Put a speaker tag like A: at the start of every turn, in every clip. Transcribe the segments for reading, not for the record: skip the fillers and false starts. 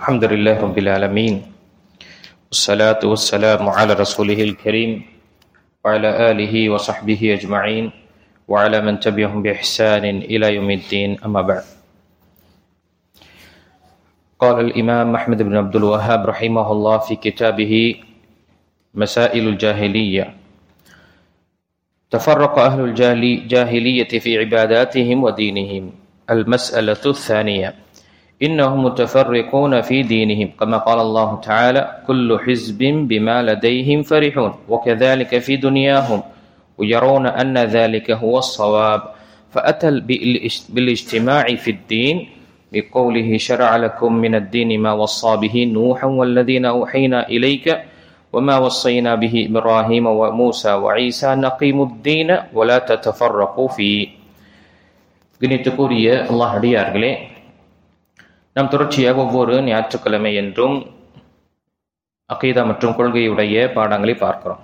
A: الحمد لله رب العالمين والصلاة والسلام على رسوله الكريم وعلى آله وصحبه أجمعين وعلى من تبعهم بإحسان إلى يوم الدين أما بعد. قال الإمام أحمد بن عبد الوهاب رحمه الله في كتابه مسائل الجاهلية: تفرق أهل الجاهلية في عباداتهم ودينهم. المسألة الثانية: إنهم متفرقون في دينهم كما قال الله تعالى: كل حزب بما لديهم فرحون وكذلك في دنياهم ويرون أن ذلك هو الصواب، فأتى بالاجتماع في الدين بقوله: شرع لكم من الدين ما وصى به نوحا والذين أوحينا إليك وما وصينا به إبراهيم وموسى وعيسى أن أقيموا الدين ولا تتفرقوا فيه. கணித்துக்குரிய அல்லாஹ் அடியார்களே, நாம் தொடர்ச்சியாக ஒவ்வொரு ஞாயிற்றுக்கிழமை என்றும் அகீதா மற்றும் கொள்கையுடைய பாடங்களை பார்க்கிறோம்.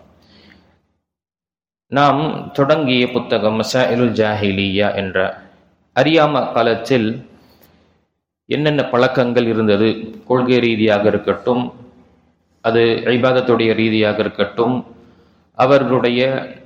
A: நாம் தொடங்கிய புத்தகம் மசாயிலுல் ஜாஹிலியா என்ற அறியாம காலத்தில் என்னென்ன பழக்கங்கள் இருந்தது, கொள்கை ரீதியாக இருக்கட்டும், அது இபாதத்துடைய ரீதியாக இருக்கட்டும், அவர்களுடைய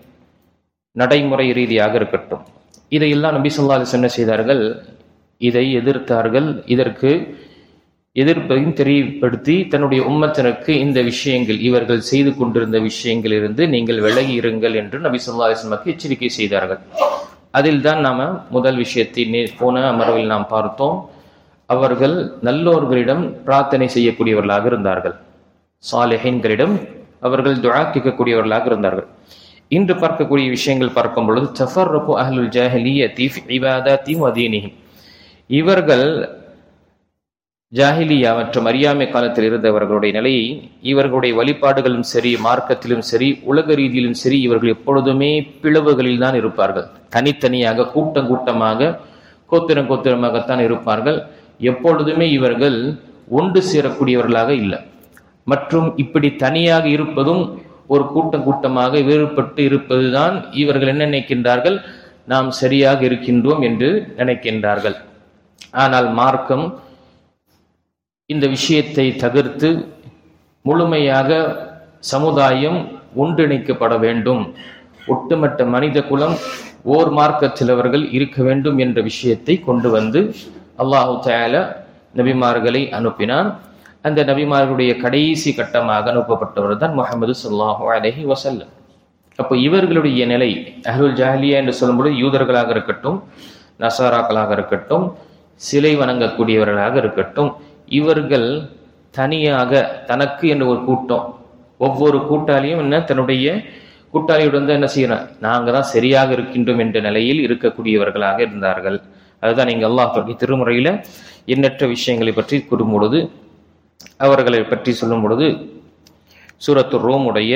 A: நடைமுறை ரீதியாக இருக்கட்டும், இதையெல்லாம் நபி ஸல்லல்லாஹு அலைஹி வஸல்லம் என்ன செய்தார்கள்? இதை எதிர்த்தார்கள். இதற்கு எதிர்ப்பையும் தெரியப்படுத்தி தன்னுடைய உம்மத்தினருக்கு இந்த விஷயங்கள், இவர்கள் செய்து கொண்டிருந்த விஷயங்களிலிருந்து நீங்கள் விலகி இருங்கள் என்று நபி ஸல்லல்லாஹு அலைஹி வஸல்லம் எச்சரிக்கை செய்தார்கள். அதில் தான் நாம முதல் விஷயத்தை போன அமர்வில் நாம் பார்த்தோம். அவர்கள் நல்லோர்களிடம் பிரார்த்தனை செய்யக்கூடியவர்களாக இருந்தார்கள். சாலிஹீன்களிடம் அவர்கள் துஆ கேட்கக்கூடியவர்களாக இருந்தார்கள். இன்று பார்க்கக்கூடிய விஷயங்கள் பார்க்கும் பொழுது தஃபர்ரகு அஹ்லுல் ஜாஹிலிய்யத்தி ஃபி இபாதாத்திஹிம் வ தீனிஹிம். இவர்கள் ஜாஹிலியா மற்றும் அறியாமை காலத்தில் இருந்தவர்களுடைய நிலையை, இவர்களுடைய வழிபாடுகளும் சரி, மார்க்கத்திலும் சரி, உலக ரீதியிலும் சரி, இவர்கள் எப்பொழுதுமே பிளவுகளில் தான் இருப்பார்கள். தனித்தனியாக, கூட்டம் கூட்டமாக, கோத்திரம் கோத்திரமாகத்தான் இருப்பார்கள். எப்பொழுதுமே இவர்கள் ஒன்று சேரக்கூடியவர்களாக இல்லை. மற்றும் இப்படி தனியாக இருப்பதும், ஒரு கூட்டம் கூட்டமாக வேறுபட்டு இருப்பதுதான் இவர்கள் என்ன நினைக்கின்றார்கள்? நாம் சரியாக இருக்கின்றோம் என்று நினைக்கின்றார்கள். ஆனால் மார்க்கம் இந்த விஷயத்தை தவிர்த்து முழுமையாக சமுதாயம் ஒன்றிணைக்கப்பட வேண்டும், ஒட்டுமொத்த மனித குலம் ஓர் மார்க்கத்தில் அவர்கள் இருக்க வேண்டும் என்ற விஷயத்தை கொண்டு வந்து அல்லாஹு தஆலா நபிமார்களை அனுப்பினான். அந்த நபிமார்களுடைய கடைசி கட்டமாக அனுப்பப்பட்டவர் தான் முஹம்மது ஸல்லல்லாஹு அலைஹி வஸல்லம். அப்போ இவர்களுடைய நிலை, அஹ்லுல் ஜாஹிலியா என்று சொல்லும்போது யூதர்களாக இருக்கட்டும், நசாராக்களாக இருக்கட்டும், சிலை வணங்கக்கூடியவர்களாக இருக்கட்டும், இவர்கள் தனியாக தனக்கு என்ற ஒரு கூட்டம், ஒவ்வொரு கூட்டாளியும் என்ன தன்னுடைய கூட்டாளியுடன் தான் என்ன செய்யணும், நாங்கள் தான் சரியாக இருக்கின்றோம் என்ற நிலையில் இருக்கக்கூடியவர்களாக இருந்தார்கள். அதுதான் இங்கே அல்லாஹ் திருமுறையில எண்ணற்ற விஷயங்களை பற்றி கூறும் பொழுது, அவர்களை பற்றி சொல்லும் பொழுது சூரத்து ரோமுடைய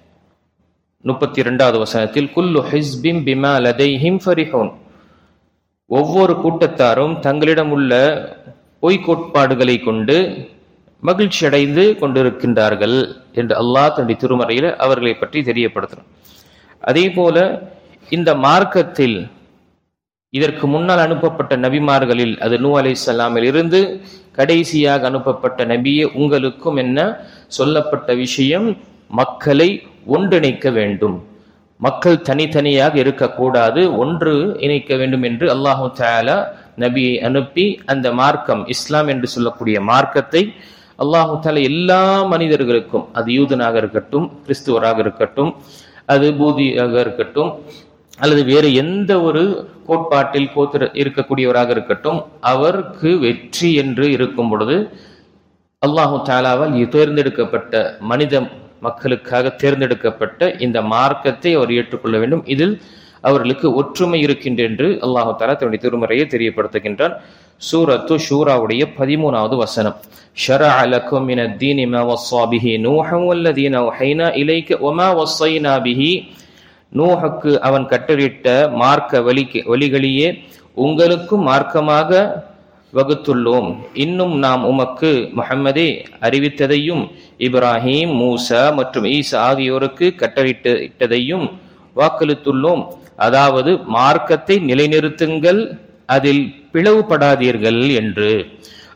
A: 32வது வசனத்தில் குல்லு ஹிஸ்பின் பிமா லதைஹிம் ஃபரிஹூன், ஒவ்வொரு கூட்டத்தாரும் தங்களிடம் உள்ள பொய்க்கோட்பாடுகளை கொண்டு மகிழ்ச்சி அடைந்து கொண்டிருக்கின்றார்கள் என்று அல்லாஹ் தன்னுடைய திருமறையில அவர்களை பற்றி தெரியப்படுத்துறார். அதே போல இந்த மார்க்கத்தில் இதற்கு முன்னால் அனுப்பப்பட்ட நபிமார்களில், அது நூ அலைஹிஸ்ஸலாமில் இருந்து கடைசியாக அனுப்பப்பட்ட நபியே, உங்களுக்கும் என்ன சொல்லப்பட்ட விஷயம்? மக்களை ஒன்றிணைக்க வேண்டும், மக்கள் தனித்தனியாக இருக்கக்கூடாது, ஒன்று இணைக்க வேண்டும் என்று அல்லாஹு தஆலா நபியை அனுப்பி அந்த மார்க்கம், இஸ்லாம் என்று சொல்லக்கூடிய மார்க்கத்தை அல்லாஹு தஆலா எல்லா மனிதர்களுக்கும், அது யூதனாக இருக்கட்டும், கிறிஸ்துவராக இருக்கட்டும், அது பூதியாக இருக்கட்டும், அல்லது வேறு எந்த ஒரு கோட்பாட்டில் இருக்கக்கூடியவராக இருக்கட்டும், அவருக்கு வெற்றி என்று இருக்கும் பொழுது அல்லாஹு தஆலாவால் தேர்ந்தெடுக்கப்பட்ட மனித மக்களுக்காக தேர்ந்தெடுக்கப்பட்ட இந்த மார்க்கத்தை அவர் ஏற்றுக்கொள்ள வேண்டும். இதில் அவர்களுக்கு ஒற்றுமை இருக்கின்ற என்று அல்லாஹு தஆலா தன்னுடைய திருமறையை தெரியப்படுத்துகின்றான். சூரத்து ஷூராவுடைய 13வது வசனம்: ஷரஅ லக்கும் மினத் தீனி மா வஸ்ஸா பிஹி நூஹன் வல்லதீன அவ்ஹைனா இலைக வமா வஸ்ஸைனா பிஹி, நூஹுக்கு அவன் கட்டளையிட்ட மார்க்க வழிகளையே உங்களுக்கும் மார்க்கமாக வகுத்துள்ளோம். இன்னும் நாம் உமக்கு முஹம்மதே அறிவித்ததையும் இப்ராஹீம், மூசா மற்றும் ஈசா ஆகியோருக்கு கட்டளையிட்டதையும் வாக்களித்துள்ளோம். அதாவது மார்க்கத்தை நிலைநிறுத்துங்கள், அதில் பிளவுபடாதீர்கள் என்று.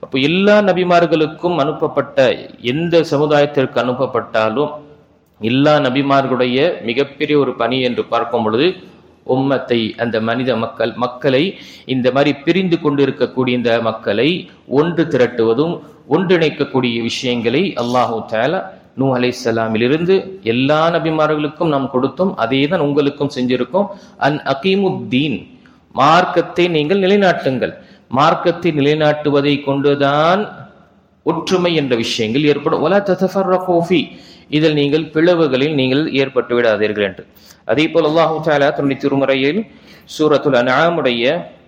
A: அப்போ எல்லா நபிமார்களுக்கும் அனுப்பப்பட்ட எந்த சமுதாயத்திற்கு அனுப்பப்பட்டாலும் எல்லா நபிமார்களுடைய மிகப்பெரிய ஒரு பணி என்று பார்க்கும் பொழுது உம்மத்தை, அந்த மனித மக்களை இந்த மாதிரி பிரிந்து கொண்டிருக்கக்கூடிய இந்த மக்களை ஒன்று திரட்டுவதும் ஒன்றிணைக்கக்கூடிய விஷயங்களை அல்லாஹு தஆலா நூஹ் அலைஹிஸ்ஸலாமிலிருந்து எல்லா நபிமார்களுக்கும் நாம் கொடுத்தோம். அதே தான் உங்களுக்கும் செஞ்சிருக்கோம். அன் அகீமுத்தீன், மார்க்கத்தை நீங்கள் நிலைநாட்டுங்கள். மார்க்கத்தை நிலைநாட்டுவதை கொண்டுதான் ஒற்றுமை என்ற விஷயங்கள் ஏற்படும். வலா ததஃபர்ரகூ ஃபீ, இதில் நீங்கள் பிளவுகளில் நீங்கள் ஏற்பட்டு விடாதீர்கள் என்று. அதே போல் அல்லாஹு தஆலா தன்னுடைய திருமறையில் சூரத்துல் அன்ஆமுடைய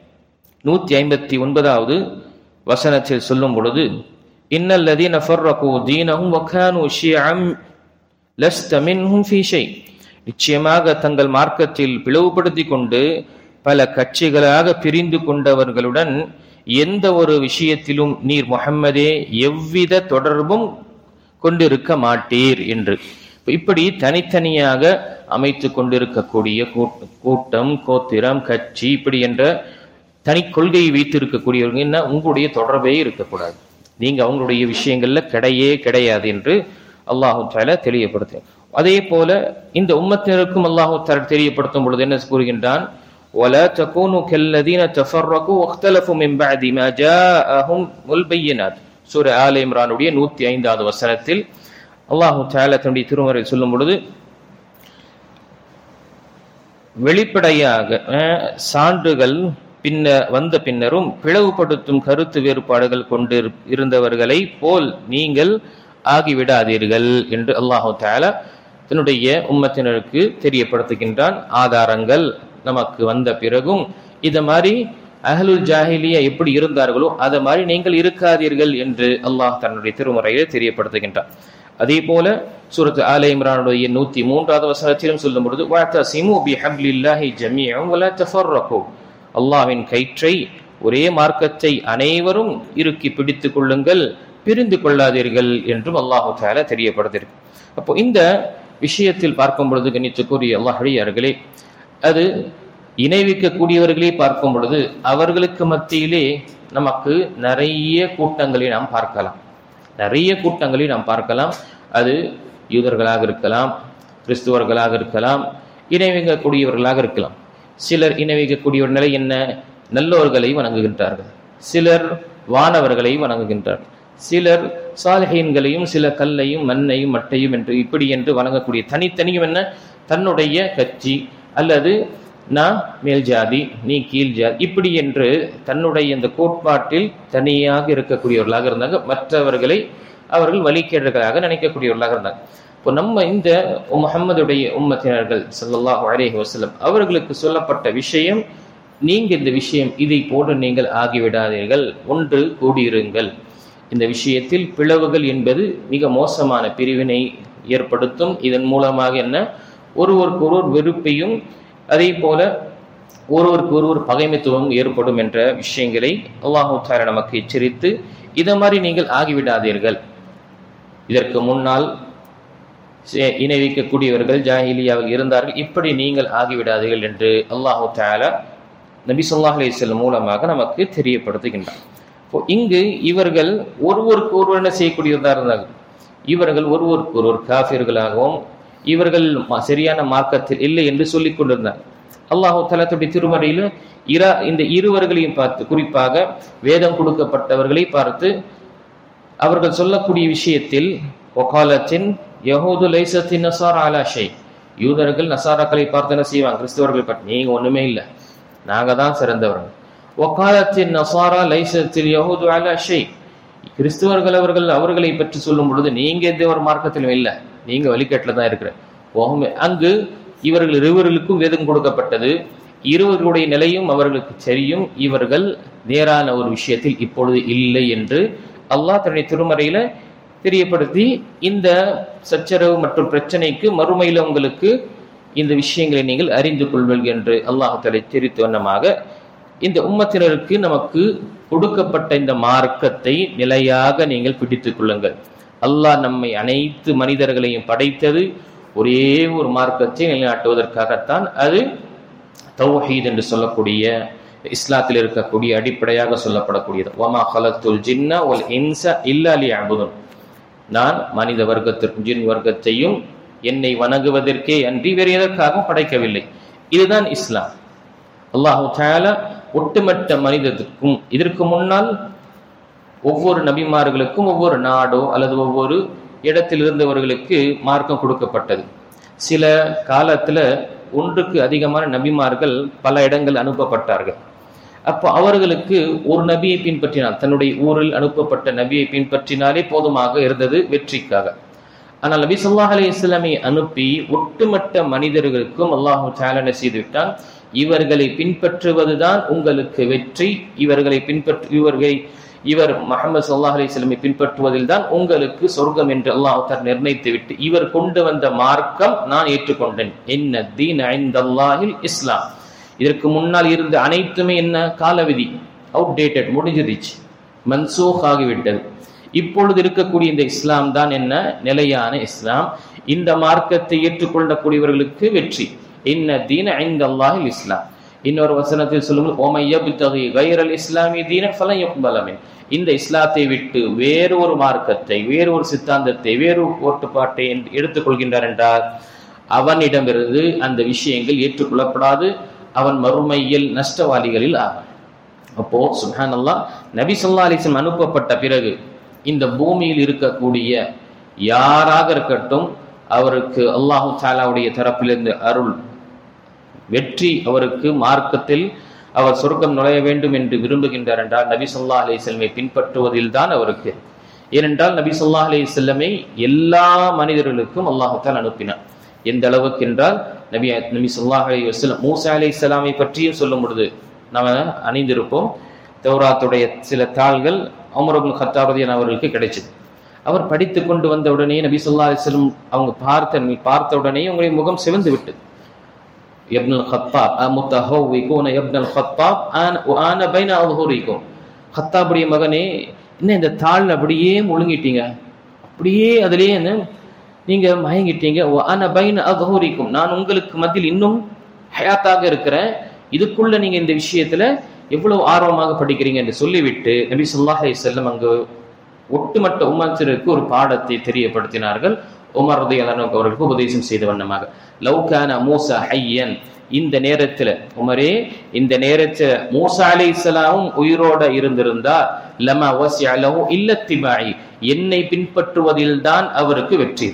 A: 159வது வசனத்தில் சொல்லும் பொழுது, இன்னல்லதீன ஃபர்ரகூ தீனஹும் வகானூ ஷியஅம் லஸ்த மின்ஹும் ஃபீ ஷை, நிச்சயமாக தங்கள் மார்க்கத்தில் பிளவுபடுத்தி கொண்டு பல கட்சிகளாக பிரிந்து கொண்டவர்களுடன் எந்த ஒரு விஷயத்திலும் நீர் முஹம்மதே எவ்வித தொடர்பும் கொண்டிருக்க மாட்டீர் என்று. இப்படி தனித்தனியாக அமைத்து கொண்டிருக்கக்கூடிய கூட்டம், கோத்திரம், கட்சி, இப்படி என்ற தனி கொள்கையை வைத்திருக்கக்கூடியவர்கள் என்ன, உங்களுடைய தொடர்பே இருக்கக்கூடாது, நீங்க அவங்களுடைய விஷயங்கள்ல கிடையாது என்று அல்லாஹு தஆலா தெளிவுபடுத்து. அதே போல இந்த உம்மத்தினருக்கும் அல்லாஹு தஆலா தெரியப்படுத்தும் பொழுது என்ன கூறுகின்றான், وَلَا تَكُونُوا كَالَّذِينَ تَفَرَّقُوا وَاخْتَلَفُوا مِنْ بَعْدِ مَا جَاءَهُمُ الْبَيِّنَاتُ. சூரா ஆல இம்ரானுடைய 105வது வசனத்தில் அல்லாஹு தஆலா தன்னுடைய திருமறையில் சொல்லும் பொழுது, வெளிப்படையாக சான்றுகள் வந்த பின்னரும் பிளவுபடுத்தும் கருத்து வேறுபாடுகள் கொண்டு இருந்தவர்களை போல் நீங்கள் ஆகிவிடாதீர்கள் என்று அல்லாஹு தஆலா தன்னுடைய உம்மத்தினருக்கு தெரியப்படுத்துகின்றான். ஆதாரங்கள் நமக்கு வந்த பிறகும் இத மாதிரி அஹ்லுல் ஜாஹிலியா எப்படி இருந்தார்களோ அதை மாதிரி நீங்கள் இருக்காதீர்கள் என்று அல்லாஹ் தன்னுடைய திருமறையில் தெரியப்படுத்துகின்றான். அதே போல சூரத் ஆல இம்ரானுடைய 103வது வசனத்திலும் சொல்லும் பொழுது, வஅதஸிமு பிஹப்லில்லாஹி ஜமீஅன் வலா தஃபர்ரகு, அல்லாஹ்வின் கயிற்றை, ஒரே மார்க்கத்தை அனைவரும் இறுக்கி பிடித்துக் கொள்ளுங்கள், பிரிந்து கொள்ளாதீர்கள் என்றும் அல்லாஹு தஆலா தெரியப்படுத்தியிருக்கு. அப்போ இந்த விஷயத்தில் பார்க்கும் பொழுது கண்ணியத்துக்குரிய அல்லாஹ்வியார்களே, அது இணைவிக்கக்கூடியவர்களே பார்க்கும் பொழுது அவர்களுக்கு மத்தியிலே நமக்கு நிறைய கூட்டங்களை நாம் பார்க்கலாம். அது யூதர்களாக இருக்கலாம், கிறிஸ்துவர்களாக இருக்கலாம், இணைவிக்கக்கூடியவர்களாக இருக்கலாம். சிலர் இணைவிக்கக்கூடிய நிலை என்ன, நல்லோர்களை வணங்குகின்றார்கள், சிலர் வானவர்களை வணங்குகின்றார்கள், சிலர் சாலிஹீன்களையும் சில கல்லையும் மண்ணையும் மட்டையும் என்று இப்படி என்று வணங்கக்கூடிய தனித்தனியும் என்ன, தன்னுடைய கட்சி அல்லது நான் மேல் ஜாதி நீ கீழ் ஜாதி இப்படி என்று தன்னுடைய இந்த கோட்பாட்டில் தனியாக இருக்கக்கூடியவர்களாக இருந்தாங்க. மற்றவர்களை அவர்கள் வழிகேடர்களாக நினைக்கக்கூடியவர்களாக இருந்தாங்க. இப்போ நம்ம இந்த முஹம்மதுடைய உம்மத்தினர்கள் ஸல்லல்லாஹு அலைஹி வஸல்லம் அவர்களுக்கு சொல்லப்பட்ட விஷயம், நீங்க இந்த விஷயம் இதை போன்று நீங்கள் ஆகிவிடாதீர்கள், ஒன்று கூடியிருங்கள். இந்த விஷயத்தில் பிளவுகள் என்பது மிக மோசமான பிரிவினை ஏற்படுத்தும். இதன் மூலமாக என்ன, ஒருவருக்கு ஒருவர் வெறுப்பையும் அதே போல ஒருவருக்கு ஒருவர் பகைமைத்துவம் ஏற்படும் என்ற விஷயங்களை அல்லாஹு தஆலா நமக்கு எச்சரித்து, இதை மாதிரி நீங்கள் ஆகிவிடாதீர்கள். இதற்கு முன்னால் இணைவிக்கக்கூடியவர்கள் ஜாஹிலியாவில் இருந்தார்கள், இப்படி நீங்கள் ஆகிவிடாதீர்கள் என்று அல்லாஹு தஆலா நபி ஸல்லல்லாஹு அலைஹி வஸல்லம் மூலமாக நமக்கு தெரியப்படுத்துகின்றார். இங்கு இவர்கள் ஒருவருக்கு ஒருவர் என்ன செய்யக்கூடியவர்களாக இருந்தார்கள், இவர்கள் ஒருவருக்கு ஒருவர் காஃபிர்களாகவும் இவர்கள் சரியான மார்க்கத்தில் இல்லை என்று சொல்லிக் கொண்டிருந்தார். அல்லாஹு தஆலா தன்னுடைய திருமறையில் இந்த இருவர்களையும் பார்த்து, குறிப்பாக வேதம் கொடுக்கப்பட்டவர்களை பார்த்து அவர்கள் சொல்லக்கூடிய விஷயத்தில், வகாலத்தின் யஹூது லைஸத்தின் நஸாரா அலா ஷை, யூதர்கள் நசாராக்களை பார்த்து என்ன செய்வாங்க, கிறிஸ்தவர்கள் பார்த்து நீங்க ஒண்ணுமே இல்லை, நாங்க தான் சிறந்தவர்கள். வகாலத்தின் நஸாரா லைஸத்தில் யஹூது அலா ஷை, கிறிஸ்தவர்கள் அவர்களை பற்றி சொல்லும் பொழுது நீங்க எந்த ஒரு மார்க்கத்திலும் இல்லை, நீங்க வழிகாட்டில தான் இருக்கிற. அங்கு இவர்கள் இருவர்களுக்கும் வேதம் கொடுக்கப்பட்டது, இருவர்களுடைய நிலையும் அவர்களுக்கு தெரியும், இவர்கள் நேரான ஒரு விஷயத்தில் இப்பொழுது இல்லை என்று அல்லாஹ் தன்னுடைய திருமறையில தெரியப்படுத்தி, இந்த சச்சரவு மற்றும் பிரச்சனைக்கு மறுமையில உங்களுக்கு இந்த விஷயங்களை நீங்கள் அறிந்து கொள்வீர்கள் என்று அல்லாஹ் தஆலா தெரிவித்த வண்ணமாக இந்த உம்மத்தினருக்கு நமக்கு கொடுக்கப்பட்ட இந்த மார்க்கத்தை நிலையாக நீங்கள் பிடித்துக் கொள்ளுங்கள். அல்லாஹ் நம்மை அனைத்து மனிதர்களையும் படைத்தது ஒரே ஒரு மார்க்கத்தை நிலைநாட்டுவதற்காகத்தான். அது தௌஹீத் என்று சொல்லக்கூடிய இஸ்லாத்தில் இருக்கக்கூடிய அடிப்படையாக சொல்லப்படக்கூடியது. வமா ஹலக்துல் ஜின்ன வல் இன்ஸ இல்லா லியஅபுதுன். நான் மனித வர்க்கத்திற்கும் ஜின் வர்க்கத்தையும் என்னை வணங்குவதற்கே அன்றி வேறு எதற்காகவும் படைக்கவில்லை. இதுதான் இஸ்லாம். அல்லாஹு தஆலா ஒட்டுமொத்த மனிதத்துக்கும் இதற்கு முன்னால் ஒவ்வொரு நபிமார்களுக்கும் ஒவ்வொரு நாடோ அல்லது ஒவ்வொரு இடத்தில் இருந்தவர்களுக்கு மார்க்கம் கொடுக்கப்பட்டது. சில காலத்துல ஒன்றுக்கு அதிகமான நபிமார்கள் பல இடங்கள் அனுப்பப்பட்டார்கள். அப்போ அவர்களுக்கு ஒரு நபியை பின்பற்றினால், தன்னுடைய ஊரில் அனுப்பப்பட்ட நபியை பின்பற்றினாலே போதுமாக இருந்தது வெற்றிக்காக. ஆனால் நபி ஸல்லல்லாஹு அலைஹி வஸல்லமை அனுப்பி ஒட்டுமொத்த மனிதர்களுக்கும் அல்லாஹு தஆலா செய்துவிட்டான், இவர்களை பின்பற்றுவதுதான் உங்களுக்கு வெற்றி, இவர் முஹம்மது ஸல்லல்லாஹு அலைஹி வஸல்லம் பின்பற்றுவதில் தான் உங்களுக்கு சொர்க்கம் என்று அல்லாஹ் தஆலா நிர்ணயித்து விட்டு இவர் கொண்டு வந்த மார்க்கம் நான் ஏற்றுக்கொண்டேன். இன்ன தீன இன்தல்லாஹில் இஸ்லாம். இதற்கு முன்னால் இருந்த அனைத்துமே என்ன காலவிதி, அவுடேட்டட், முடிஞ்சிருச்சு, மன்சூக் ஆகிவிட்டது. இப்பொழுது இருக்கக்கூடிய இந்த இஸ்லாம் தான் என்ன நிலையான இஸ்லாம். இந்த மார்க்கத்தை ஏற்றுக்கொள்ளக்கூடியவர்களுக்கு வெற்றி. இன்ன தீன இன்தல்லாஹில் இஸ்லாம். இன்னொரு வசனத்தில் சொல்லுங்கள், ஓமை யப்தகி கைரல் இஸ்லாமி தீன ஃபலன் யுக்பல மின். இந்த இஸ்லாத்தை விட்டு வேறு ஒரு மார்க்கத்தை, வேறு ஒரு சித்தாந்தத்தை, வேறு கோட்பாட்டை எடுத்துக்கொள்கின்றார் என்றால் அவனிடமிருந்து அந்த விஷயங்கள் ஏற்றுக்கொள்ளப்படாது, அவன் மறுமையில் நஷ்டவாளிகளில் ஆவான். அப்போ சுப்ஹானல்லாஹ், நபி ஸல்லல்லாஹு அலைஹி வஸல்லம் அனுப்பப்பட்ட பிறகு இந்த பூமியில் இருக்கக்கூடிய யாராக இருக்கட்டும் அவருக்கு அல்லாஹு தஆலாவுடைய தரப்பிலிருந்து அருள், வெற்றி, அவருக்கு மார்க்கத்தில் அவர் சொர்க்கம் நுழைய வேண்டும் என்று விரும்புகின்றார் என்றால் நபி ஸல்லல்லாஹு அலைஹி வஸல்லம் பின்பற்றுவதில் தான் அவருக்கு. ஏனென்றால் நபி ஸல்லல்லாஹு அலைஹி வஸல்லம் எல்லா மனிதர்களுக்கும் அல்லாஹ் தஆலா அனுப்பினார். எந்த அளவுக்கு என்றால் நபி ஸல்லல்லாஹு அலைஹி வஸல்லம் மூசா அலைஹிஸ்ஸலாமை பற்றியும் சொல்லும் பொழுது நாம அணிந்திருப்போம். தௌராத்துடைய சில தாள்கள் உமர் இப்னு கத்தாப் ரலியல்லாஹு அவர்களுக்கு கிடைச்சது. அவர் படித்து கொண்டு வந்த உடனே நபி ஸல்லல்லாஹு அலைஹி வஸல்லம் அவங்க பார்த்த உடனே உங்களுடைய முகம் சிவந்து விட்டது. இப்னுல் கத்தாப் அமுத்தஹவ்விகுன இப்னுல் கத்தாப் ஆன பைன அல்ஹுரிகும். கத்தாபுடைய மகனே, என்ன இந்த தாள் அப்படியே முழுங்கிட்டீங்க, அப்படியே அதிலேயே நீங்க மயங்கிட்டீங்க. ஆன பைன அல்ஹுரிகும், நான் உங்களுக்கு மத்தியில் இன்னும் ஹயாத்தாக இருக்கிறேன், இதுக்குள்ள நீங்க இந்த விஷயத்துல எவ்வளவு ஆர்வமாக படிக்கிறீங்க என்று சொல்லிவிட்டு நபி ஸல்லல்லாஹு அலைஹி வஸல்லம் அங்கு ஒட்டுமொத்த உம்மத்திற்கு ஒரு பாடத்தை தெரியப்படுத்தினார்கள். உமர் ரலியல்லாஹு அன்ஹு அவர்களுக்கு உபதேசம் செய்த வண்ணமாக, லவ் கான மூஸா ஹய்யன், இந்த நேரத்துல உமரே, இந்த நேரத்துல மூஸா அலைஹிஸ்ஸலாமும் உயிரோட இருந்திருந்தா லமா வஸிஅ லஹு இல்ல இத்திபாஇ, என்னை பின்பற்றுவதில் தான் அவருக்கு வெற்றி,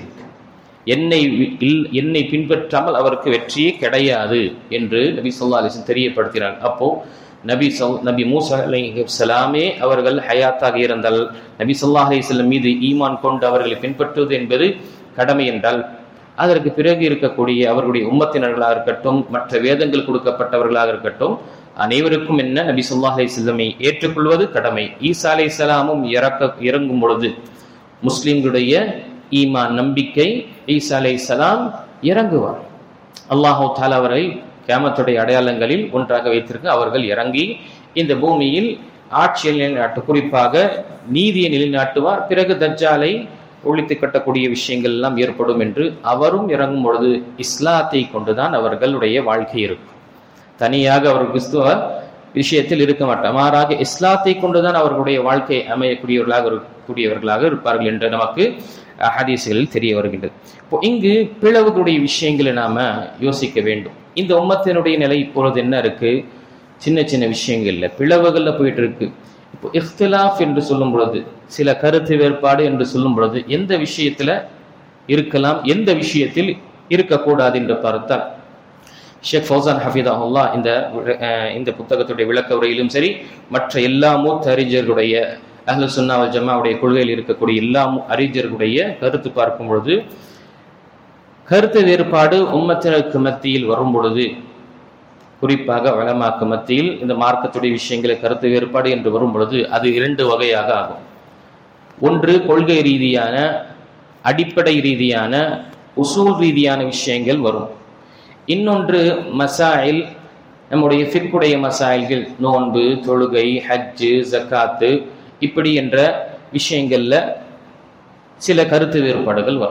A: என்னை பின்பற்றாமல் அவருக்கு வெற்றியே கிடையாது என்று நபி ஸல்லல்லாஹு அலைஹி வஸல்லம் தெரியப்படுத்தினார். அப்போ நபி மூஸா அலைஹிஸ்ஸலாமே அவர்கள் ஹயாத்தாக இருந்தால் நபி ஸல்லல்லாஹு அலைஹி வஸல்லம் மீது ஈமான் கொண்டு அவர்களை பின்பற்றுவது என்பது கடமை என்றால், அதற்கு பிறகு இருக்கக்கூடிய அவர்களுடைய உம்மத்தினர்களாக இருக்கட்டும், மற்ற வேதங்கள் கொடுக்கப்பட்டவர்களாக இருக்கட்டும், அனைவருக்கும் என்ன நபி ஸல்லல்லாஹு அலைஹி வஸல்லம் ஏற்றுக்கொள்வது கடமை. ஈசா அலைஹிஸ்ஸலாமும் இறங்கும் பொழுது முஸ்லிம்களுடைய ஈமான் நம்பிக்கை, ஈசா அலைஹிஸ்ஸலாம் இறங்குவார். அல்லாஹு தஆலா அவரை கியாமத்துடைய அடையாளங்களில் ஒன்றாக வைத்திருக்க அவர்கள் இறங்கி இந்த பூமியில் ஆட்சியை நிலைநாட்டு, குறிப்பாக நீதியை நிலைநாட்டுவார். பிறகு தஜ்ஜாலை ஒழித்து கட்டக்கூடிய விஷயங்கள் எல்லாம் ஏற்படும் என்று அவரும் இறங்கும் பொழுது இஸ்லாத்தை கொண்டுதான் அவர்களுடைய வாழ்க்கை இருக்கும். தனியாக அவர் கிறிஸ்துவ விஷயத்தில் இருக்க மாட்டார், மாறாக இஸ்லாத்தை கொண்டுதான் அவர்களுடைய வாழ்க்கை அமையக்கூடியவர்களாக இருப்பார்கள் என்று நமக்கு ஹதீஸ்களில் தெரிய வருகின்றது. இப்போ இங்கு பிளவுகளுடைய விஷயங்களை நாம யோசிக்க வேண்டும். இந்த உம்மத்தினுடைய நிலை இப்பொழுது என்ன இருக்கு? சின்ன சின்ன விஷயங்கள்ல பிளவுகள்ல போயிட்டு இருக்கு. இப்போ இஃப்திலாஃப் என்று சொல்லும் பொழுது, சில கருத்து வேறுபாடு என்று சொல்லும் பொழுது எந்த விஷயத்துல இருக்கலாம், எந்த விஷயத்தில் இருக்கக்கூடாது என்று பார்த்தால், ஷேக் ஃபௌசான் ஹஃபிதஹுல்லாஹ் இந்த புத்தகத்துடைய விளக்க உரையிலும் சரி, மற்ற எல்லா மூத்த அறிஞர்களுடைய அஹ்லு சுன்னா வல் ஜமாவுடைய கொள்கையில் இருக்கக்கூடிய எல்லா அறிஞர்களுடைய கருத்து பார்க்கும் பொழுது, கருத்து வேறுபாடு உம்மத்தினருக்கு மத்தியில் வரும் பொழுது, குறிப்பாக உலமாக்கு மத்தியில் இந்த மார்க்கத்துடைய விஷயங்களை கருத்து வேறுபாடு என்று வரும் பொழுது அது இரண்டு வகையாக ஆகும். ஒன்று கொள்கை ரீதியான, அடிப்படை ரீதியான, உசூல் ரீதியான விஷயங்கள் வரும். இன்னொன்று மசாயில், நம்முடைய ஃபிக்ஹுடைய மசாயில்கள், நோன்பு, தொழுகை, ஹஜ்ஜு, ஜக்காத்து, இப்படி என்ற விஷயங்கள்ல சில கருத்து வேறுபாடுகள் வரும்.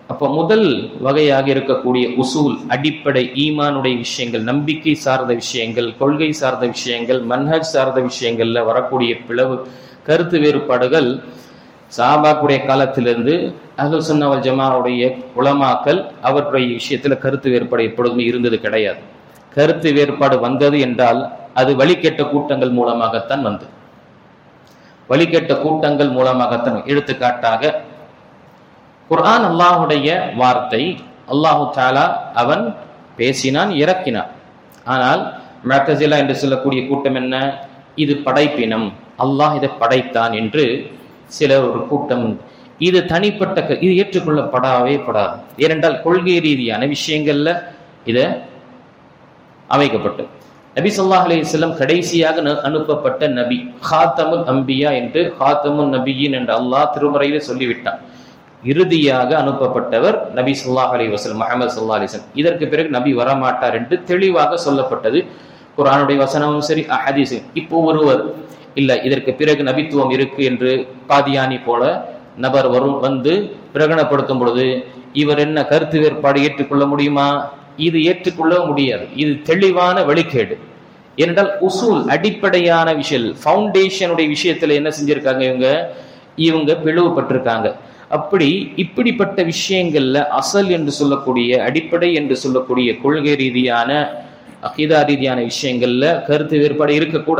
A: அப்போ முதல் வகையாக இருக்கக்கூடிய உசூல், அடிப்படை ஈமானுடைய விஷயங்கள், நம்பிக்கை சார்ந்த விஷயங்கள், கொள்கை சார்ந்த விஷயங்கள், மன்ஹஜ் சார்ந்த விஷயங்கள்ல வரக்கூடிய பிளவு கருத்து வேறுபாடுகள் சஹாபாக்குடைய காலத்திலிருந்து அஹ்லுஸ் சுன்னா வல் ஜமாஅவுடைய உலமாக்கள் அவருடைய விஷயத்துல கருத்து வேறுபாடு எப்பொழுதுமே இருந்தது கிடையாது. கருத்து வேறுபாடு வந்தது என்றால் அது வழிகெட்ட கூட்டங்கள் மூலமாகத்தான் வந்தது. வழிகெட்ட கூட்டங்கள் மூலமாகத்தான். எடுத்துக்காட்டாக குர்ஆன் அல்லாஹுடைய வார்த்தை, அல்லாஹு தஆலா அவன் பேசினான், இறக்கினான். ஆனால் முஅ்தஸிலா என்று சொல்லக்கூடிய கூட்டம் என்ன, இது படைப்பினம், அல்லாஹ் இதை படைத்தான் என்று சில ஒரு கூட்டம். இது தனிப்பட்ட, இது ஏற்றுக்கொள்ளப்படவே படாது. ஏனென்றால் கொள்கை ரீதியான விஷயங்கள்ல இத அமைக்கப்பட்டு நபி ஸல்லல்லாஹு அலைஹி வஸல்லம் கடைசியாக அனுப்பப்பட்ட நபி, ஹாத்தமுல் அம்பியா என்று, ஹாத்தமுன் நபியின் என்று அல்லாஹ் திருமறையிலே சொல்லிவிட்டான். இறுதியாக அனுப்பப்பட்டவர் நபி ஸல்லல்லாஹு அலைஹி வஸல்லம், முஹம்மது ஸல்லல்லாஹு அலைஹி வஸல்லம். இதற்கு பிறகு நபி வரமாட்டார் என்று தெளிவாக சொல்லப்பட்டது. குர்ஆனுடைய வசனமும் சரி, ஹதீஸும். இப்போ ஒருவர் இல்ல இதற்கு பிறகு நபித்துவம் இருக்கு என்று காதியானி போல நபர் வந்து பிரகடனப்படுத்தும் பொழுது இவர் என்ன கருத்து வேறுபாடு ஏற்றுக்கொள்ள முடியுமா? இது ஏற்றுக்கொள்ள முடியாது. இது தெளிவான வழிகேடு. ஏனென்றால் உசூல், அடிப்படையான விஷயம், ஃபவுண்டேஷனுடைய விஷயத்துல என்ன செஞ்சிருக்காங்க, இவங்க பிளவுபட்டிருக்காங்க. அப்படி இப்படிப்பட்ட விஷயங்கள்ல அசல் என்று சொல்லக்கூடிய, அடிப்படை என்று சொல்லக்கூடிய கொள்கை ரீதியான, அகீதா ரீதியான விஷயங்கள்ல கருத்து வேறுபாடு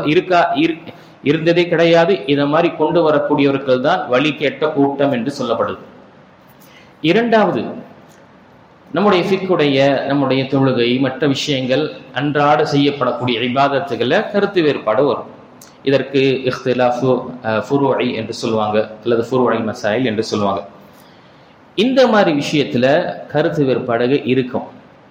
A: இருந்ததே கிடையாது. இத மாதிரி கொண்டு வரக்கூடியவர்கள் தான் வழிகேட்ட கூட்டம் என்று சொல்லப்படுது. இரண்டாவது, நம்முடைய ஃபிக்குடைய, நம்முடைய தொழுகை, மற்ற விஷயங்கள், அன்றாட செய்யப்படக்கூடிய இபாதத்துகளை கருத்து வேறுபாடு வரும். இதற்கு இஹ்திலாஃபு ஃபுரூஇ என்று சொல்லுவாங்க, அல்லது ஃபுரூஇ மசாயில் என்று சொல்லுவாங்க. இந்த மாதிரி விஷயத்துல கருத்து வேறுபாடுகள் இருக்கும்.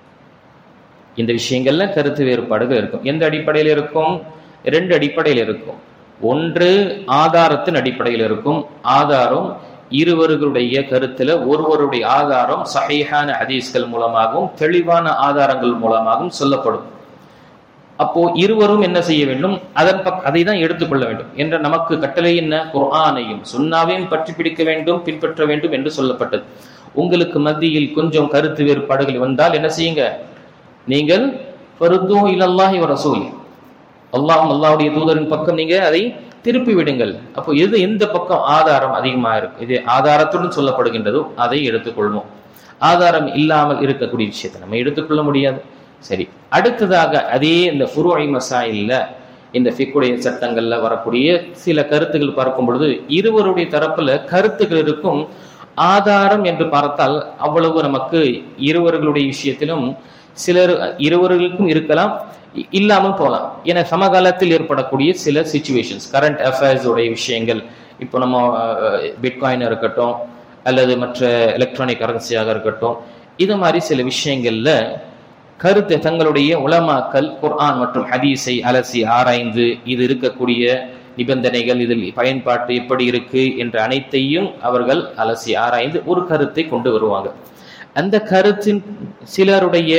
A: இந்த விஷயங்கள்ல கருத்து வேறுபாடுகள் இருக்கும். எந்த அடிப்படையில் இருக்கும்? ரெண்டு அடிப்படையில் இருக்கும். ஒன்று ஆதாரத்தின் அடிப்படையில் இருக்கும். ஆதாரம் இருவர்களுடைய கருத்துல ஒருவருடைய ஆதாரம் சஹீஹான ஹதீஸ்கள் மூலமாகவும் தெளிவான ஆதாரங்கள் மூலமாகவும் சொல்லப்படும். அப்போ இருவரும் என்ன செய்ய வேண்டும்? அதை தான் எடுத்துக்கொள்ள வேண்டும் என்ற நமக்கு கட்டளை என்ன? குர்ஆனையும் சுன்னாவையும் பற்றி பிடிக்க வேண்டும், பின்பற்ற வேண்டும் என்று சொல்லப்பட்டது. உங்களுக்கு மத்தியில் கொஞ்சம் கருத்து வேறுபாடுகள் வந்தால் என்ன செய்யுங்க? நீங்கள் ஃபருது இலல்லாஹி வ ரசூலி, அல்லாஹ்வும் அல்லாஹ்வுடைய தூதரின் பக்கம் நீங்க அதை திருப்பி விடுங்கள். அப்போ எந்த பக்கம் ஆதாரம் அதிகமா இருக்கு, இது ஆதாரத்துடன் சொல்லப்படுகின்றதோ அதை எடுத்துக்கொள்வோம். ஆதாரம் இல்லாமல் இருக்கக்கூடிய விஷயத்தை நம்ம எடுத்துக்கொள்ள முடியாது. சரி, அடுத்ததாக அதே இந்த ஃபுரூஇ மசாயில்ல, இந்த ஃபிக்குடைய சட்டங்கள்ல வரக்கூடிய சில கருத்துக்கள் பார்க்கும் பொழுது இருவருடைய தரப்புல கருத்துக்கள் இருக்கும். ஆதாரம் என்று பார்த்தால் அவ்வளவு நமக்கு இருவர்களுடைய விஷயத்திலும் சிலர் இருவர்களுக்கும் இருக்கலாம், இல்லாமல் போகலாம். ஏன்னா சமகாலத்தில் ஏற்படக்கூடிய சில சிச்சுவேஷன்ஸ், கரண்ட் அஃபேர்ஸ் உடைய விஷயங்கள், இப்போ நம்ம பிட்காயின் இருக்கட்டும் அல்லது மற்ற எலக்ட்ரானிக் கரன்சியாக இருக்கட்டும், இது மாதிரி சில விஷயங்கள்ல கருத்து தங்களுடைய உலமாக்கள் குர்ஆன் மற்றும் ஹதீஸை அலசி ஆராய்ந்து இது இருக்கக்கூடிய நிபந்தனைகள், இதில் பயன்பாட்டு எப்படி இருக்கு என்ற அனைத்தையும் அவர்கள் அலசி ஆராய்ந்து ஒரு கருத்தை கொண்டு வருவாங்க. அந்த கருத்தின் சிலருடைய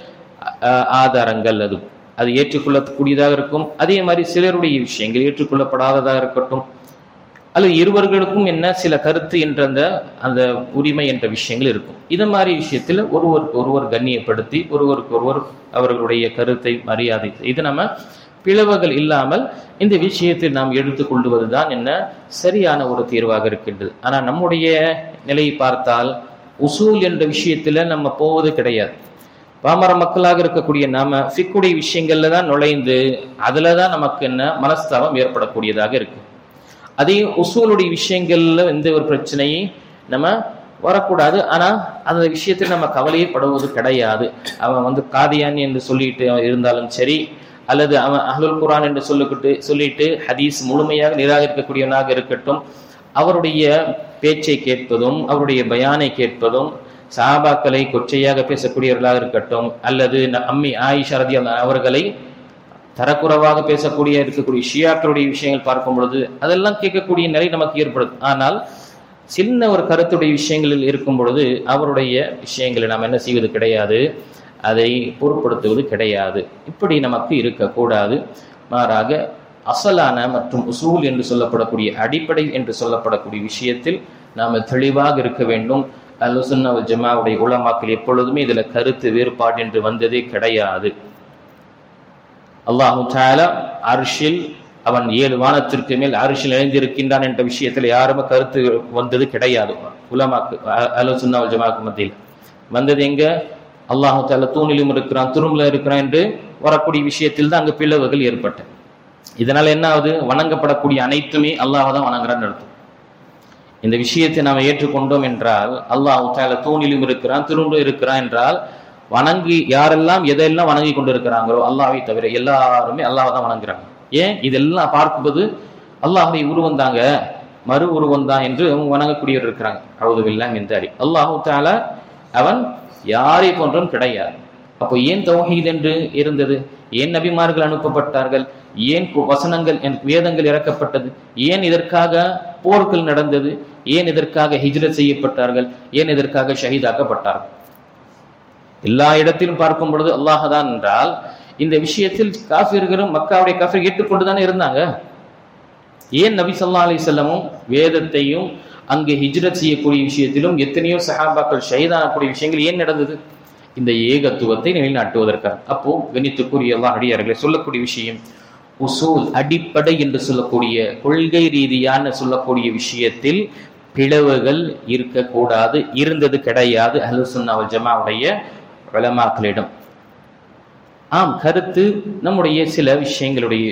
A: ஆதாரங்கள் அது ஏற்றுக்கொள்ளக்கூடியதாக இருக்கும். அதே மாதிரி சிலருடைய விஷயங்கள் ஏற்றுக்கொள்ளப்படாததாக இருக்கட்டும், அல்லது இருவர்களுக்கும் என்ன சில கருத்து என்ற அந்த உரிமை என்ற விஷயங்கள் இருக்கும். இது மாதிரி விஷயத்தில் ஒருவருக்கு ஒருவர் கண்ணியப்படுத்தி ஒருவருக்கு ஒருவர் அவர்களுடைய கருத்தை மரியாதை இது நம்ம பிளவுகள் இல்லாமல் இந்த விஷயத்தில் நாம் எடுத்துக்கொள்வதுதான் என்ன சரியான ஒரு தீர்வாக இருக்கின்றது. ஆனால் நம்முடைய நிலையை பார்த்தால் உசூல் என்ற விஷயத்துல நம்ம போவது கிடையாது. பாமர மக்களாக இருக்கக்கூடிய நாம ஃபிக்குடைய விஷயங்கள்ல தான் நுழைந்து அதுலதான் நமக்கு என்ன மனஸ்தாபம் ஏற்படக்கூடியதாக இருக்கு. அதே உசூலுடைய விஷயங்கள்ல எந்த ஒரு பிரச்சனையும் நம்ம வரக்கூடாது. ஆனா அந்த விஷயத்தில் நம்ம கவலையே படுவது கிடையாது. அவன் காதியானி என்று சொல்லிட்டு இருந்தாலும் சரி, அல்லது அவன் அஹ்லுல் குர்ஆன் என்று சொல்லிட்டு ஹதீஸ் முழுமையாக நிராகரிக்கக்கூடியவனாக இருக்கட்டும், அவருடைய பேச்சை கேட்பதும் அவருடைய பயானை கேட்பதும், சஹாபாக்களை கொச்சையாக பேசக்கூடியவர்களாக இருக்கட்டும், அல்லது அம்மி ஆயிஷா ரலியல்லாஹு அவர்களை தரக்குறைவாக இருக்கக்கூடிய ஷியாக்களுடைய விஷயங்கள் பார்க்கும் பொழுது அதெல்லாம் கேட்கக்கூடிய நிலை நமக்கு ஏற்படுது. ஆனால் சின்ன ஒரு கருத்துடைய விஷயங்களில் இருக்கும் பொழுது அவருடைய விஷயங்களை நாம் என்ன செய்வது கிடையாது, அதை பொருட்படுத்துவது கிடையாது. இப்படி நமக்கு இருக்கக்கூடாது. மாறாக அசலான மற்றும் உசூல் என்று சொல்லப்படக்கூடிய அடிப்படை என்று சொல்லப்படக்கூடிய விஷயத்தில் நாம் தெளிவாக இருக்க வேண்டும். அஹ்லுஸ் சுன்னா வல் ஜமாஅவுடைய உலமாக்கள் எப்பொழுதுமே இதுல கருத்து வேறுபாடு என்று வந்ததே கிடையாது. அல்லாஹு தஆலா அர்ஷில் அவன் 7 வானத்திற்கு மேல் அர்ஷில் எழுந்திருக்கின்றான் என்ற விஷயத்தில் யாருமே கருத்து வந்தது கிடையாது. உலமாக்கு அஹ்லுஸ் சுன்னா வல் ஜமாஅக்கு மத்தியில் வந்தது எங்க? அல்லாஹு தஆலா தூணிலும் இருக்கிறான், துரும்புல இருக்கிறான் என்று வரக்கூடிய விஷயத்தில் தான் அங்கு பிளவுகள் ஏற்பட்டது. இதனால என்ன ஆகுது? வணங்கப்படக்கூடிய அனைத்துமே அல்லாஹ் தான் வணங்குறான்னு அர்த்தம். இந்த விஷயத்தை நாம் ஏற்றுக்கொண்டோம் என்றால் அல்லாஹு தஆலா தூணிலும் இருக்கிறான், துரும்பிலும் இருக்கிறான் என்றால் வணங்கி யாரெல்லாம் எதெல்லாம் வணங்கி கொண்டு இருக்கிறாங்களோ அல்லாஹ்வை தவிர எல்லாருமே அல்லாஹ் தான் வணங்குறாங்க. ஏன்? இதெல்லாம் பார்க்கும்போது அல்லாஹ்வுடைய உருவம் தாங்க, மறு உருவம் தான் என்று வணங்கக்கூடியவர் இருக்கிறாங்க. அவுது பில்லாஹ் மின் தாலிக். அல்லாஹு தஆலா அவன் யாரை போன்றும் கிடையாது. அப்போ ஏன் தௌஹீத் என்று இருந்தது? ஏன் நபிமார்கள் அனுப்பப்பட்டார்கள்? ஏன் வசனங்கள் வேதங்கள் இறக்கப்பட்டது? ஏன் இதற்காக போர்கள் நடந்தது? ஏன் இதற்காக ஹிஜ்ரத் செய்யப்பட்டார்கள்? ஏன் இதற்காக ஷஹீதாக்கப்பட்டார்கள்? எல்லா இடத்திலும் பார்க்கும் பொழுது அல்லாஹ் தான் என்றால் இந்த விஷயத்தில் காஃபிர்களும் மக்காவுடைய காஃபிர் ஏற்றுக்கொண்டுதானே இருந்தாங்க. ஏன் நபி ஸல்லல்லாஹு அலைஹி வஸல்லமும் வேதத்தையும் அங்கு ஹிஜ்ரத் செய்யக்கூடிய விஷயத்திலும் எத்தனையோ சஹாபாக்கள் ஷஹீதானக்கூடிய விஷயங்கள் ஏன் நடந்தது? இந்த ஏகத்துவத்தை நிலைநாட்டுவதற்காக. அப்போ கணித்துக்குரிய அல்லாஹ் அடியார்களை சொல்லக்கூடிய விஷயம் உசூல், அடிப்படை என்று சொல்லக்கூடிய கொள்கை ரீதியான சொல்லக்கூடிய விஷயத்தில் பிளவுகள் இருக்கக்கூடாது, இருந்தது கிடையாது அஹ்லுஸ் சுன்னா வல் ஜமாஅவுடைய உலமாக்களிடம். ஆம், கருத்து நம்முடைய சில விஷயங்களுடைய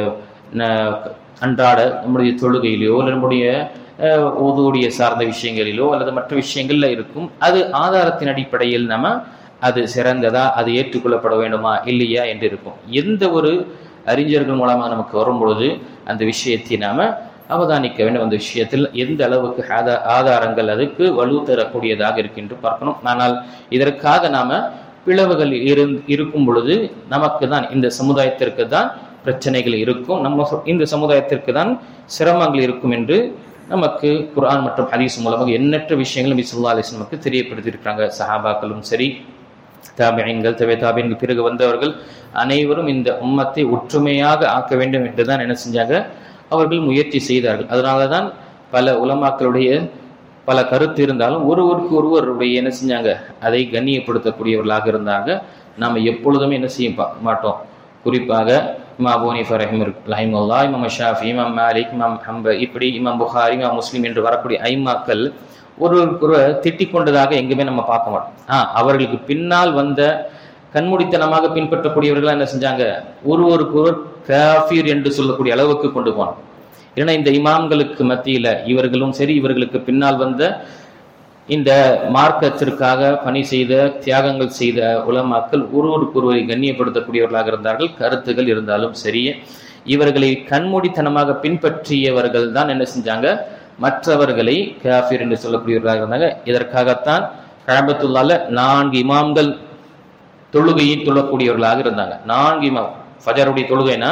A: அன்றாட நம்முடைய தொழுகையிலோ நம்முடைய ஓதுடைய சார்ந்த விஷயங்களிலோ அல்லது மற்ற விஷயங்கள்ல இருக்கும். அது ஆதாரத்தின் அடிப்படையில் நம்ம அது சிறந்ததா, அது ஏற்றுக்கொள்ளப்பட வேண்டுமா இல்லையா என்று இருக்கும். எந்த ஒரு அறிஞர்கள் மூலமாக நமக்கு வரும் பொழுது அந்த விஷயத்தை நாம அவதானிக்க வேண்டும். அந்த விஷயத்தில் எந்த அளவுக்கு ஆதாரங்கள் அதுக்கு வலு தரக்கூடியதாக இருக்கின்று பார்க்கணும். ஆனால் இதற்காக நாம பிளவுகள் இருக்கும் பொழுது நமக்கு தான், இந்த சமுதாயத்திற்கு தான் பிரச்சனைகள் இருக்கும், நம்ம இந்த சமுதாயத்திற்கு தான் சிரமங்கள் இருக்கும் என்று நமக்கு குர்ஆன் மற்றும் ஹதீஸ் மூலமாக எண்ணற்ற விஷயங்கள் நபி ஸல்லல்லாஹு அலைஹி வஸல்லம் நமக்கு தெரியப்படுத்தியிருக்கிறாங்க. சஹாபாக்களும் சரி, தாபிஈன்கள், தாபிஈன்கள் பிறகு வந்தவர்கள் அனைவரும் இந்த உம்மத்தை ஒற்றுமையாக ஆக்க வேண்டும் என்றுதான் என்ன செஞ்சாங்க? அவர்கள் முயற்சி செய்தார்கள். அதனாலதான் பல உலமாக்களுடைய பல கருத்து இருந்தாலும் ஒருவருக்கு ஒருவருடைய என்ன செஞ்சாங்க? அதை கண்ணியப்படுத்தக்கூடியவர்களாக இருந்தாங்க. நாம் எப்பொழுதுமே என்ன செய்ய மாட்டோம். குறிப்பாக இமாம் அபூ ஹனீஃபா ரஹிமஹுல்லாஹ், இமாம் ஷாஃபி, இமாம் மாலிக், இமாம் ஹம்பல், இப்படி இமாம் புகாரி, இமாம் முஸ்லிம் என்று வரக்கூடிய ஐமாக்கள் ஒருவருக்கொருவர் திட்டிக் கொண்டதாக எங்குமே நம்ம பார்க்க மாட்டோம். அவர்களுக்கு பின்னால் வந்த கண்மூடித்தனமாக பின்பற்றக்கூடியவர்கள் என்ன செஞ்சாங்க? ஒருவருக்கொருவர் காஃபிர் என்று சொல்லக்கூடிய அளவுக்கு கொண்டு போனாங்க. ஏன்னா இந்த இமாம்களுக்கு மத்தியில இவர்களும் சரி, இவர்களுக்கு பின்னால் வந்த இந்த மார்க்கத்திற்காக பணி செய்த, தியாகங்கள் செய்த உலமாக்கள் ஒருவருக்கொருவரை கண்ணியப்படுத்தக்கூடியவர்களாக இருந்தார்கள். கருத்துகள் இருந்தாலும் சரி, இவர்களை கண்மூடித்தனமாக பின்பற்றியவர்கள் தான் என்ன செஞ்சாங்க? மற்றவர்களை காஃபிர் என்று சொல்லக்கூடியவர்களாக இருந்தாங்க. இதற்காகத்தான் கஅபத்துல்லாஹ்ல 4 இமாம்கள் தொழுகையை தொழக்கூடியவர்களாக இருந்தாங்க. 4 இமாம். ஃபஜருடைய தொழுகைனா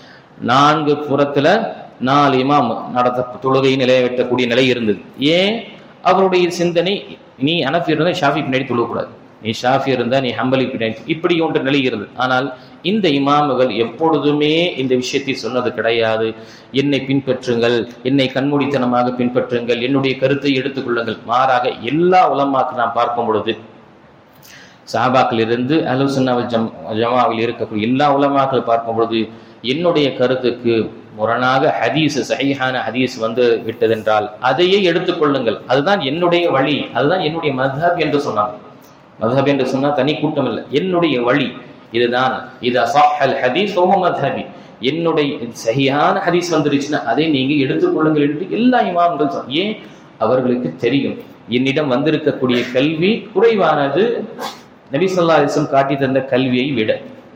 A: 4 புறத்துல 4 இமாம் நடத்த தொழுகையை நிலையெட்டக்கூடிய நிலை இருந்தது. ஏன்? அவருடைய சிந்தனை, நீ ஹனஃபி இருந்தா ஷாஃபி பின்னாடி தொழக்கூடாது, நீ ஷாஃபி இருந்தா நீ ஹம்பலி பின்னாடி, இப்படி ஒன்று நிலை இருந்தது. ஆனால் இந்த இமாம்கள் எப்பொழுதுமே இந்த விஷயத்தை சொன்னது கிடையாது. என்னை பின்பற்றுங்கள், என்னை கண்மூடித்தனமாக பின்பற்றுங்கள், என்னுடைய கருத்தை எடுத்துக்கொள்ளுங்கள். மாறாக எல்லா உலமாக்கள் நாம் பார்க்கும் பொழுது சஹாபாக்கள் இருந்து அஹ்லுஸ் சுன்னா வல் ஜமாஅவில் இருக்கக்கூடிய எல்லா உலமாக்கள் பார்க்கும் பொழுது என்னுடைய கருத்துக்கு முரணாக ஹதீஸ், சஹீஹான ஹதீஸ் வந்து விட்டதென்றால் அதையே எடுத்துக்கொள்ளுங்கள், அதுதான் என்னுடைய வழி, அதுதான் என்னுடைய மத்ஹப் என்று சொன்னாங்க. மத்ஹப் என்று சொன்னா தனி கூட்டம் இல்லை, என்னுடைய வழி இதுதான். இது ஸஹ்ஹல் ஹதீஸ் வஹுவ மத்ஹபி, என்னுடைய சஹீஹான ஹதீஸ் வந்துருச்சுன்னா அதை நீங்க எடுத்துக்கொள்ளுங்கள் என்று எல்லா இமாம்கள் சொன்னாங்க. ஏன்? அவர்களுக்கு தெரியும் என்னிடம் வந்திருக்கக்கூடிய கல்வி குறைவானது நபி ஸல்லல்லாஹு அலைஹி வஸல்லம் காட்டி தந்த கல்வியை விட.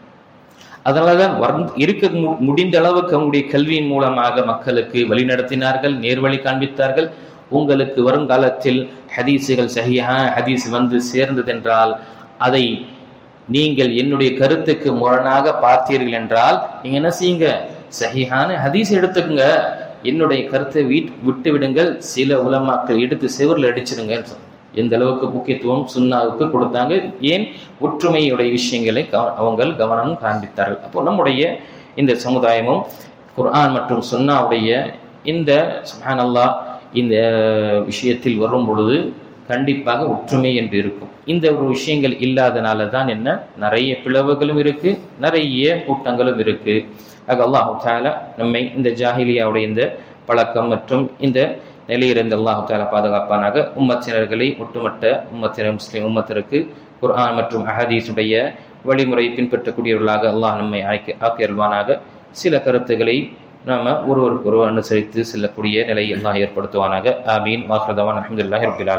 A: அதனாலதான் இருக்க முடிந்த அளவுக்கு அவங்களுடைய கல்வியின் மூலமாக மக்களுக்கு வழிநடத்தினார்கள், நேர்வழி காண்பித்தார்கள். உங்களுக்கு வருங்காலத்தில் ஹதீஸுகள் சஹீஹான ஹதீஸ் வந்து சேர்ந்ததென்றால் அதை நீங்கள் என்னுடைய கருத்துக்கு முரணாக பார்த்தீர்கள் என்றால் நீங்க என்ன செய்யுங்க? சஹீஹான ஹதீஸ் எடுத்துக்கங்க, என்னுடைய கருத்தை விட்டு விடுங்கள். சில உலமாக்கள் எடுத்து செவரில் அடிச்சிருங்க. எந்த அளவுக்கு முக்கியத்துவம் சுன்னாவுக்கு கொடுத்தாங்க. ஏன்? ஒற்றுமையுடைய விஷயங்களை அவங்க கவனமும் காண்பித்தார்கள். அப்போ நம்முடைய இந்த சமுதாயமும் குர்ஆன் மற்றும் சுன்னாவுடைய இந்த சுப்ஹானல்லாஹ் இந்த விஷயத்தில் வரும் பொழுது கண்டிப்பாக ஒற்றுமை என்று இருக்கும். இந்த ஒரு விஷயங்கள் இல்லாதனால தான் என்ன, நிறைய பிளவுகளும் இருக்கு, நிறைய கூட்டங்களும் இருக்கு. ஆக அல்லாஹு தஆலா நம்மை இந்த ஜாஹிலியாவுடைய இந்த பழக்கம் மற்றும் இந்த நிலையிலிருந்து அல்லாஹு தஆலா பாதுகாப்பானாக. உம்மத்தினர்களை ஒட்டுமொத்த உம்மத்தினர் முஸ்லிம் உம்மத்திற்கு குர்ஆன் மற்றும் அஹதீஸுடைய வழிமுறை பின்பற்றக்கூடியவர்களாக அல்லாஹ் நம்மை ஆக்கியல்வானாக. சில கருத்துக்களை நாம ஒருவருக்கு ஒருவர் அனுசரித்து செல்லக்கூடிய நிலையை அல்லாஹ் ஏற்படுத்துவானாக. ஆமீன். வாஹிரு தஅவானா அல்ஹம்துலில்லாஹி ரப்பில் ஆலமீன்.